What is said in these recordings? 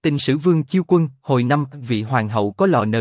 Tình sử Vương Chiêu Quân, hồi năm vị hoàng hậu có lò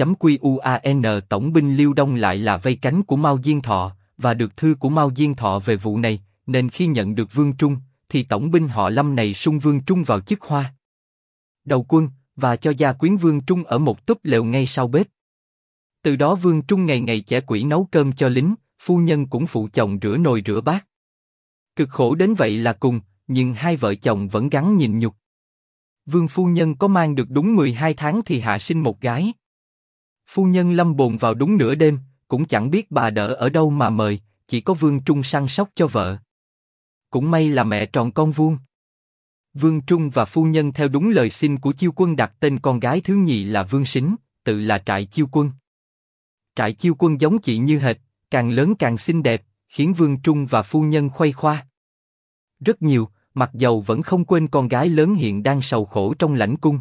NG.QUAN tổng binh Liêu Đông lại là vây cánh của Mao Diên Thọ, và được thư của Mao Diên Thọ về vụ này, nên khi nhận được Vương Trung, thì tổng binh họ Lâm này sung Vương Trung vào chức Hoa đầu quân, và cho gia quyến Vương Trung ở một túp lều ngay sau bếp. Từ đó Vương Trung ngày ngày chẻ quỷ nấu cơm cho lính, phu nhân cũng phụ chồng rửa nồi rửa bát. Cực khổ đến vậy là cùng, nhưng hai vợ chồng vẫn gắng nhịn nhục. Vương phu nhân có mang được đúng 12 tháng thì hạ sinh một gái. Phu nhân lâm bồn vào đúng nửa đêm, cũng chẳng biết bà đỡ ở đâu mà mời, chỉ có Vương Trung săn sóc cho vợ. Cũng may là mẹ tròn con vuông. Vương Trung và phu nhân theo đúng lời xin của Chiêu Quân đặt tên con gái thứ nhì là Vương Sính, tự là Trại Chiêu Quân. Trại Chiêu Quân giống chị như hệt, càng lớn càng xinh đẹp, khiến Vương Trung và phu nhân khuây khoa rất nhiều, mặc dầu vẫn không quên con gái lớn hiện đang sầu khổ trong lãnh cung.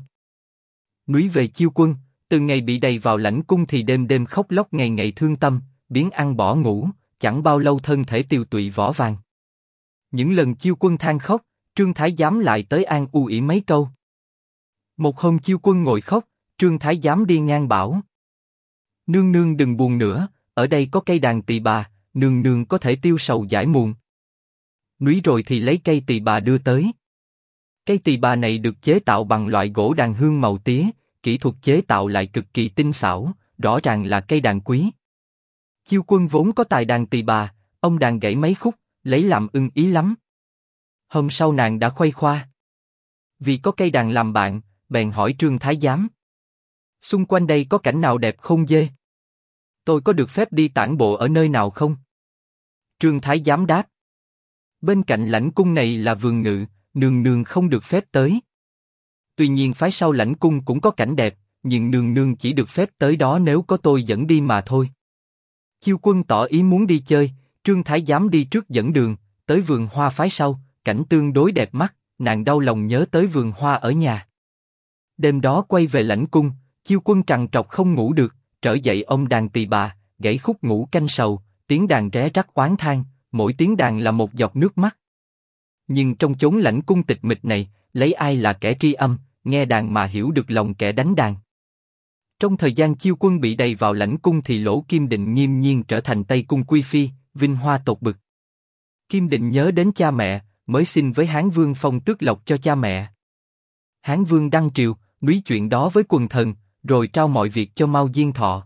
Núi về Chiêu Quân, từ ngày bị đầy vào lãnh cung thì đêm đêm khóc lóc, ngày ngày thương tâm, biến ăn bỏ ngủ, chẳng bao lâu thân thể tiều tụy vỏ vàng. Những lần Chiêu Quân than khóc, Trương Thái Giám lại tới an ủi mấy câu. Một hôm Chiêu Quân ngồi khóc, Trương Thái Giám đi ngang bảo: "Nương nương đừng buồn nữa, ở đây có cây đàn tỳ bà, nương nương có thể tiêu sầu giải muộn." Núi rồi thì lấy cây tỳ bà đưa tới. Cây tỳ bà này được chế tạo bằng loại gỗ đàn hương màu tía, kỹ thuật chế tạo lại cực kỳ tinh xảo, rõ ràng là cây đàn quý. Chiêu Quân vốn có tài đàn tỳ bà, ông đàn gãy mấy khúc, lấy làm ưng ý lắm. Hôm sau nàng đã khuây khoa. Vì có cây đàn làm bạn, bèn hỏi Trương Thái Giám: "Xung quanh đây có cảnh nào đẹp không dê? Tôi có được phép đi tản bộ ở nơi nào không?" Trương Thái Giám đáp: "Bên cạnh lãnh cung này là vườn ngự, nương nương không được phép tới. Tuy nhiên phái sau lãnh cung cũng có cảnh đẹp, nhưng nương nương chỉ được phép tới đó nếu có tôi dẫn đi mà thôi." Chiêu Quân tỏ ý muốn đi chơi, Trương Thái Giám đi trước dẫn đường, tới vườn hoa phái sau, cảnh tương đối đẹp mắt, nàng đau lòng nhớ tới vườn hoa ở nhà. Đêm đó quay về lãnh cung, Chiêu Quân trằn trọc không ngủ được, trở dậy ôm đàn tỳ bà, gãy khúc ngủ canh sầu, tiếng đàn ré rắt oán than, mỗi tiếng đàn là một giọt nước mắt. Nhưng trong chốn lãnh cung tịch mịch này, lấy ai là kẻ tri âm, nghe đàn mà hiểu được lòng kẻ đánh đàn. Trong thời gian Chiêu Quân bị đầy vào lãnh cung thì Lỗ Kim Định nghiêm nhiên trở thành Tây Cung quý phi, vinh hoa tột bực. Kim Định nhớ đến cha mẹ, mới xin với Hán Vương phong tước lộc cho cha mẹ. Hán Vương đăng triều, núi chuyện đó với quần thần, rồi trao mọi việc cho Mao Diên Thọ.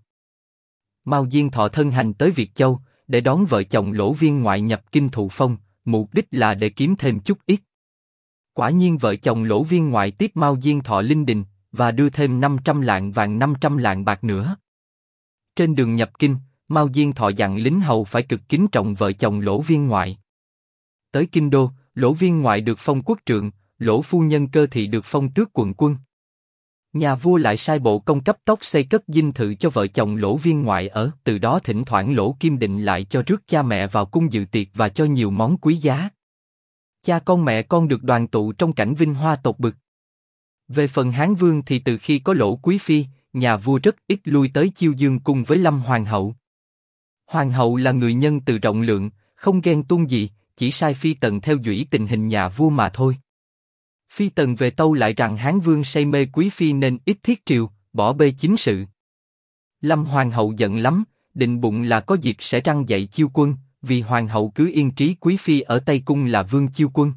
Mao Diên Thọ thân hành tới Việt Châu, để đón vợ chồng Lỗ Viên ngoại nhập kinh thụ phong, mục đích là để kiếm thêm chút ít. Quả nhiên vợ chồng Lỗ Viên ngoại tiếp Mao Diên Thọ linh đình, và đưa thêm 500 lạng vàng 500 lạng bạc nữa. Trên đường nhập kinh, Mao Diên Thọ dặn lính hầu phải cực kính trọng vợ chồng Lỗ Viên ngoại. Tới kinh đô, Lỗ Viên ngoại được phong quốc trượng, Lỗ phu nhân Cơ thị được phong tước quận quân. Nhà vua lại sai bộ công cấp tốc xây cất dinh thự cho vợ chồng Lỗ Viên ngoại ở. Từ đó thỉnh thoảng Lỗ Kim Định lại cho rước cha mẹ vào cung dự tiệc và cho nhiều món quý giá. Cha con mẹ con được đoàn tụ trong cảnh vinh hoa tột bực. Về phần Hán Vương thì từ khi có Lỗ quý phi, nhà vua rất ít lui tới Chiêu Dương cung với Lâm hoàng hậu. Hoàng hậu là người nhân từ rộng lượng, không ghen tuông gì, chỉ sai Phi Tần theo dõi tình hình nhà vua mà thôi. Phi Tần về tâu lại rằng Hán Vương say mê quý phi nên ít thiết triều, bỏ bê chính sự. Lâm hoàng hậu giận lắm, định bụng là có dịp sẽ răn dạy Chiêu Quân, vì hoàng hậu cứ yên trí quý phi ở Tây Cung là Vương Chiêu Quân.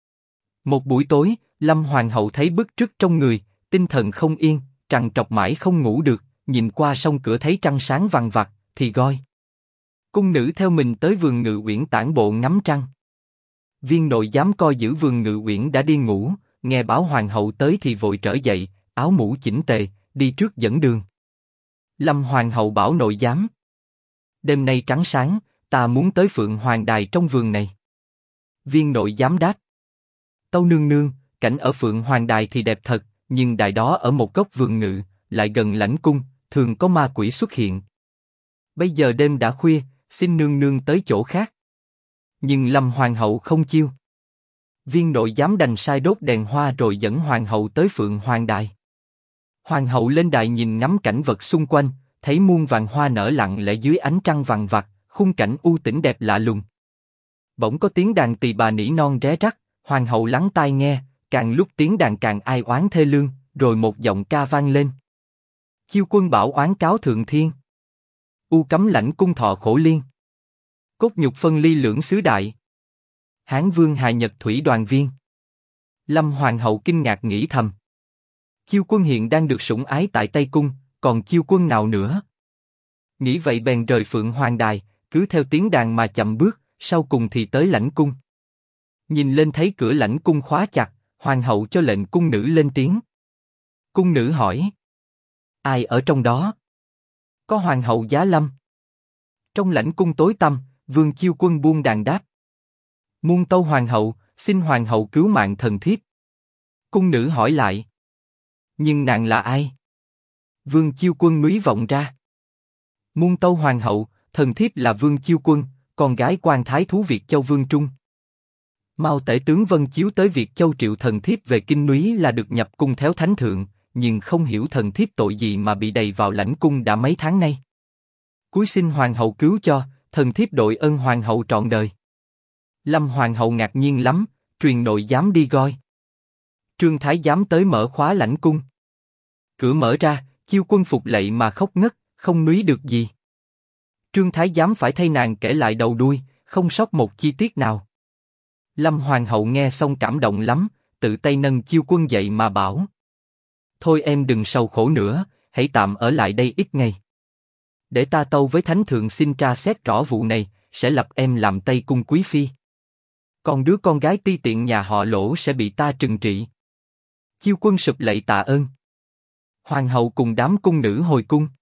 Một buổi tối, Lâm hoàng hậu thấy bức rứt trong người, tinh thần không yên, trằn trọc mãi không ngủ được, nhìn qua song cửa thấy trăng sáng vằng vặc, thì gọi cung nữ theo mình tới vườn Ngự Uyển tản bộ ngắm trăng. Viên nội giám coi giữ vườn Ngự Uyển đã đi ngủ, nghe báo hoàng hậu tới thì vội trở dậy, áo mũ chỉnh tề, đi trước dẫn đường. Lâm hoàng hậu bảo nội giám: "Đêm nay trắng sáng, ta muốn tới Phượng Hoàng Đài trong vườn này." Viên nội giám đáp: "Tâu nương nương, cảnh ở Phượng Hoàng Đài thì đẹp thật, nhưng đài đó ở một góc vườn ngự, lại gần lãnh cung, thường có ma quỷ xuất hiện. Bây giờ đêm đã khuya, xin nương nương tới chỗ khác." Nhưng Lâm hoàng hậu không chiêu. Viên nội giám đành sai đốt đèn hoa rồi dẫn hoàng hậu tới Phượng Hoàng Đài. Hoàng hậu lên đài nhìn ngắm cảnh vật xung quanh, thấy muôn vàng hoa nở lặng lẽ dưới ánh trăng vằng vặc, khung cảnh u tĩnh đẹp lạ lùng. Bỗng có tiếng đàn tỳ bà nỉ non ré rắt, hoàng hậu lắng tai nghe, càng lúc tiếng đàn càng ai oán thê lương, rồi một giọng ca vang lên. Chiêu quân bảo oán cáo thượng thiên. U cấm lãnh cung thọ khổ liên. Cốt nhục phân ly lưỡng xứ đại. Hán vương hạ nhật thủy đoàn viên. Lâm hoàng hậu kinh ngạc nghĩ thầm. Chiêu quân hiện đang được sủng ái tại Tây Cung, còn chiêu quân nào nữa? Nghĩ vậy bèn rời Phượng Hoàng Đài, cứ theo tiếng đàn mà chậm bước, sau cùng thì tới lãnh cung. Nhìn lên thấy cửa lãnh cung khóa chặt, hoàng hậu cho lệnh cung nữ lên tiếng. Cung nữ hỏi. Ai ở trong đó? Có hoàng hậu giá lâm. Trong lãnh cung tối tăm, Vương Chiêu Quân buông đàn đáp. Muôn tâu hoàng hậu, xin hoàng hậu cứu mạng thần thiếp. Cung nữ hỏi lại. Nhưng nàng là ai? Vương Chiêu Quân núi vọng ra. Muôn tâu hoàng hậu, thần thiếp là Vương Chiêu Quân, con gái quan thái thú Việt Châu Vương Trung. Mao tể tướng Vân Chiếu tới Việt Châu triệu thần thiếp về kinh núi là được nhập cung theo thánh thượng, nhưng không hiểu thần thiếp tội gì mà bị đầy vào lãnh cung đã mấy tháng nay. Cúi xin hoàng hậu cứu cho, thần thiếp đội ơn hoàng hậu trọn đời. Lâm hoàng hậu ngạc nhiên lắm, truyền nội giám đi coi. Trương thái giám tới mở khóa lãnh cung. Cửa mở ra, Chiêu Quân phục lạy mà khóc ngất, không núi được gì. Trương thái giám phải thay nàng kể lại đầu đuôi, không sót một chi tiết nào. Lâm hoàng hậu nghe xong cảm động lắm, tự tay nâng Chiêu Quân dậy mà bảo. Thôi em đừng sầu khổ nữa, hãy tạm ở lại đây ít ngày. Để ta tâu với thánh thượng xin tra xét rõ vụ này, sẽ lập em làm Tây Cung quý phi. Còn đứa con gái ti tiện nhà họ Lỗ sẽ bị ta trừng trị. Chiêu Quân sụp lạy tạ ơn. Hoàng hậu cùng đám cung nữ hồi cung.